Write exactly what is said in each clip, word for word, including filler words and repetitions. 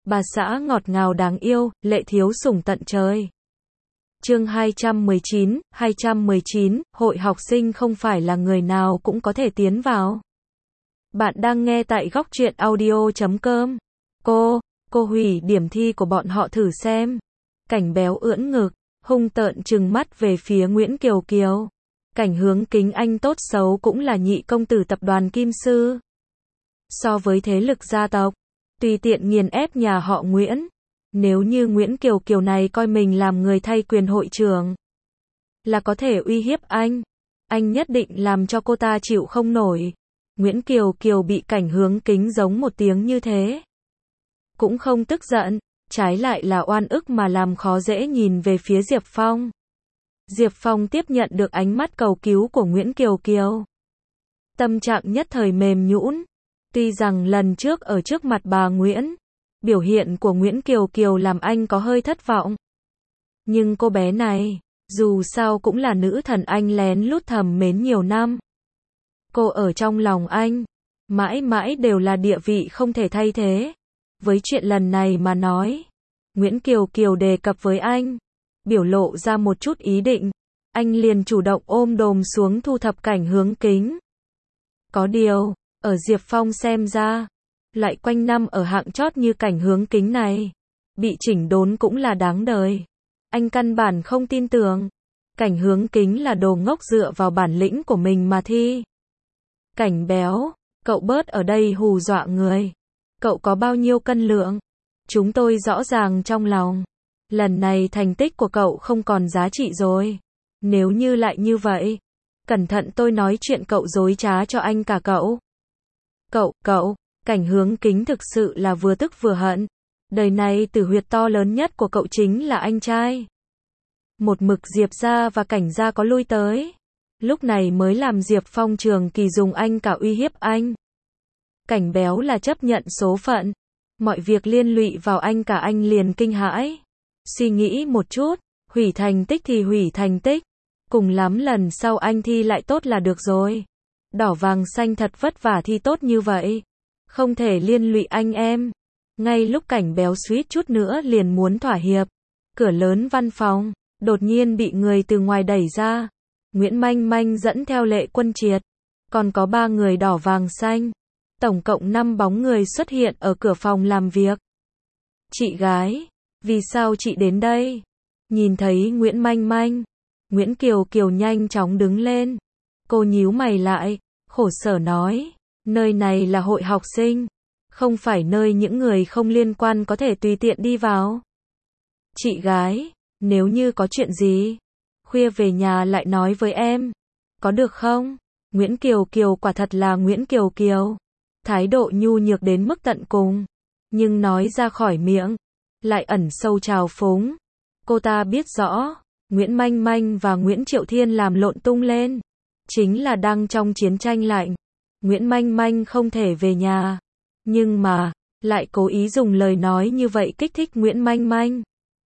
bà xã ngọt ngào đáng yêu, lệ thiếu sủng tận trời. Chương hai trăm mười chín, hai trăm mười chín, hội học sinh không phải là người nào cũng có thể tiến vào. Bạn đang nghe tại góc truyện audio chấm com. Cô, cô hủy điểm thi của bọn họ thử xem. Cảnh béo ưỡn ngực, hung tợn trừng mắt về phía Nguyễn Kiều Kiều. Cảnh Hướng Kính anh tốt xấu cũng là nhị công tử tập đoàn Kim Sư. So với thế lực gia tộc, tùy tiện nghiền ép nhà họ Nguyễn. Nếu như Nguyễn Kiều Kiều này coi mình làm người thay quyền hội trưởng, là có thể uy hiếp anh, anh nhất định làm cho cô ta chịu không nổi. Nguyễn Kiều Kiều bị Cảnh Hướng Kính giống một tiếng như thế, cũng không tức giận, trái lại là oan ức mà làm khó dễ nhìn về phía Diệp Phong. Diệp Phong tiếp nhận được ánh mắt cầu cứu của Nguyễn Kiều Kiều, tâm trạng nhất thời mềm nhũn. Tuy rằng lần trước ở trước mặt bà Nguyễn, biểu hiện của Nguyễn Kiều Kiều làm anh có hơi thất vọng. Nhưng cô bé này, dù sao cũng là nữ thần anh lén lút thầm mến nhiều năm. Cô ở trong lòng anh, mãi mãi đều là địa vị không thể thay thế. Với chuyện lần này mà nói, Nguyễn Kiều Kiều đề cập với anh, biểu lộ ra một chút ý định, anh liền chủ động ôm đồm xuống thu thập Cảnh Hướng Kính. Có điều, ở Diệp Phong xem ra, lại quanh năm ở hạng chót như Cảnh Hướng Kính này, bị chỉnh đốn cũng là đáng đời. Anh căn bản không tin tưởng, Cảnh Hướng Kính là đồ ngốc dựa vào bản lĩnh của mình mà thi. Cảnh béo, cậu bớt ở đây hù dọa người. Cậu có bao nhiêu cân lượng? Chúng tôi rõ ràng trong lòng. Lần này thành tích của cậu không còn giá trị rồi. Nếu như lại như vậy, cẩn thận tôi nói chuyện cậu dối trá cho anh cả cậu. Cậu, cậu, Cảnh Hướng Kính thực sự là vừa tức vừa hận. Đời này tử huyệt to lớn nhất của cậu chính là anh trai. Một mực Diệp gia và Cảnh gia có lui tới, lúc này mới làm Diệp Phong trường kỳ dùng anh cả uy hiếp anh. Cảnh béo là chấp nhận số phận, mọi việc liên lụy vào anh cả anh liền kinh hãi. Suy nghĩ một chút, hủy thành tích thì hủy thành tích, cùng lắm lần sau anh thi lại tốt là được rồi. Đỏ vàng xanh thật vất vả thi tốt như vậy, không thể liên lụy anh em. Ngay lúc Cảnh béo suýt chút nữa liền muốn thỏa hiệp, cửa lớn văn phòng đột nhiên bị người từ ngoài đẩy ra. Nguyễn Manh Manh dẫn theo Lệ Quân Triệt, còn có ba người đỏ vàng xanh, tổng cộng năm bóng người xuất hiện ở cửa phòng làm việc. Chị gái, vì sao chị đến đây? Nhìn thấy Nguyễn Manh Manh, Nguyễn Kiều Kiều nhanh chóng đứng lên. Cô nhíu mày lại, khổ sở nói, nơi này là hội học sinh, không phải nơi những người không liên quan có thể tùy tiện đi vào. Chị gái, nếu như có chuyện gì, khuya về nhà lại nói với em, có được không? Nguyễn Kiều Kiều quả thật là Nguyễn Kiều Kiều, thái độ nhu nhược đến mức tận cùng, nhưng nói ra khỏi miệng, lại ẩn sâu trào phúng. Cô ta biết rõ, Nguyễn Manh Manh và Nguyễn Triệu Thiên làm lộn tung lên, chính là đang trong chiến tranh lạnh. Nguyễn Manh Manh không thể về nhà, nhưng mà, lại cố ý dùng lời nói như vậy kích thích Nguyễn Manh Manh.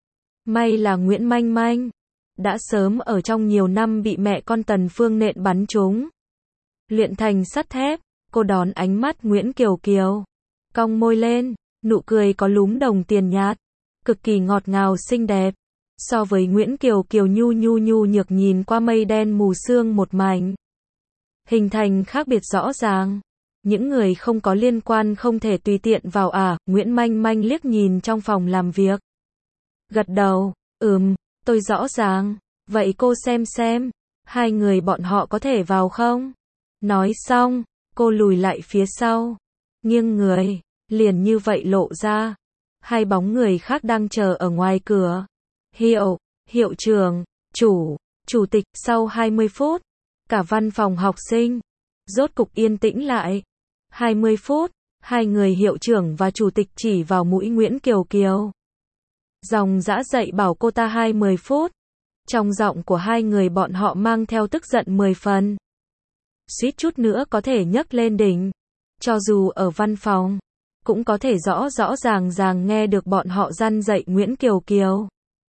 May là Nguyễn Manh Manh đã sớm ở trong nhiều năm bị mẹ con Tần Phương nện bắn trúng, luyện thành sắt thép. Cô đón ánh mắt Nguyễn Kiều Kiều, cong môi lên, nụ cười có lúm đồng tiền nhạt, cực kỳ ngọt ngào xinh đẹp. So với Nguyễn Kiều Kiều nhu nhu nhu nhược nhìn qua mây đen mù sương một mảnh, hình thành khác biệt rõ ràng. Những người không có liên quan không thể tùy tiện vào à? Nguyễn Manh Manh liếc nhìn trong phòng làm việc, gật đầu, ừm, tôi rõ ràng. Vậy cô xem xem, hai người bọn họ có thể vào không? Nói xong, cô lùi lại phía sau, nghiêng người, liền như vậy lộ ra hai bóng người khác đang chờ ở ngoài cửa. Hiệu, hiệu trưởng, chủ, chủ tịch. Sau hai mươi phút, cả văn phòng học sinh rốt cục yên tĩnh lại. hai mươi phút, hai người hiệu trưởng và chủ tịch chỉ vào mũi Nguyễn Kiều Kiều, dòng dã dạy bảo cô ta hai mươi phút. Trong giọng của hai người bọn họ mang theo tức giận mười phần, suýt chút nữa có thể nhấc lên đỉnh. Cho dù ở văn phòng, cũng có thể rõ rõ ràng ràng nghe được bọn họ răn dạy Nguyễn Kiều Kiều.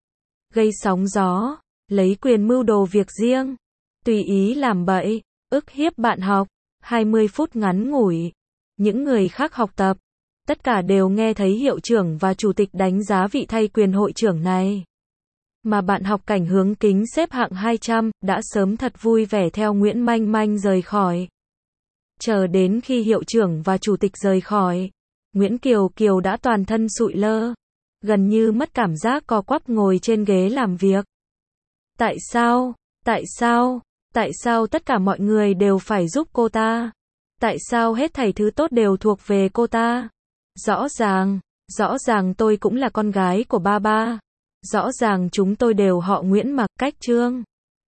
Gây sóng gió, lấy quyền mưu đồ việc riêng, tùy ý làm bậy, ức hiếp bạn học. hai mươi phút ngắn ngủi, những người khác học tập, Tất cả đều nghe thấy hiệu trưởng và chủ tịch đánh giá vị thay quyền hội trưởng này. Mà bạn học cảnh hướng kính xếp hạng hai trăm, đã sớm thật vui vẻ theo Nguyễn Manh Manh rời khỏi. Chờ đến khi hiệu trưởng và chủ tịch rời khỏi, Nguyễn Kiều Kiều đã toàn thân sụi lơ, gần như mất cảm giác, co quắp ngồi trên ghế làm việc. Tại sao? Tại sao? Tại sao tất cả mọi người đều phải giúp cô ta? Tại sao hết thảy thứ tốt đều thuộc về cô ta? Rõ ràng, rõ ràng tôi cũng là con gái của ba ba. Rõ ràng chúng tôi đều họ Nguyễn mà, cách Trương.